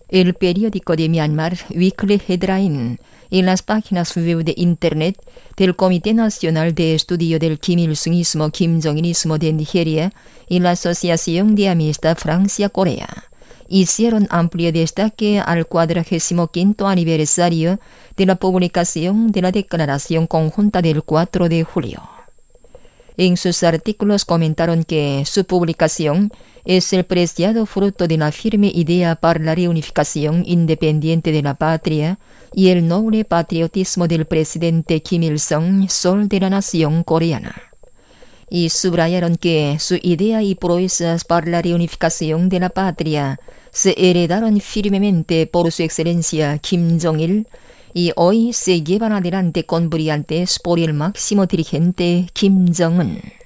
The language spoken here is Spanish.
El periódico de Myanmar, Weekly Headline, en las páginas web de Internet del Comité Nacional de Estudio del Kim Il-sungismo, Kim Jong-ilismo de Nigeria y la Asociación de Amistad Francia-Corea hicieron amplio destaque al 45º aniversario de la publicación de la Declaración Conjunta del 4 de julio. En sus artículos comentaron que su publicación es el preciado fruto de la firme idea para la reunificación independiente de la patria y el noble patriotismo del presidente Kim Il-sung, sol de la nación coreana. Y subrayaron que su idea y proezas para la reunificación de la patria se heredaron firmemente por su excelencia Kim Jong-il y hoy se llevan adelante con brillantes por el máximo dirigente Kim Jong-un.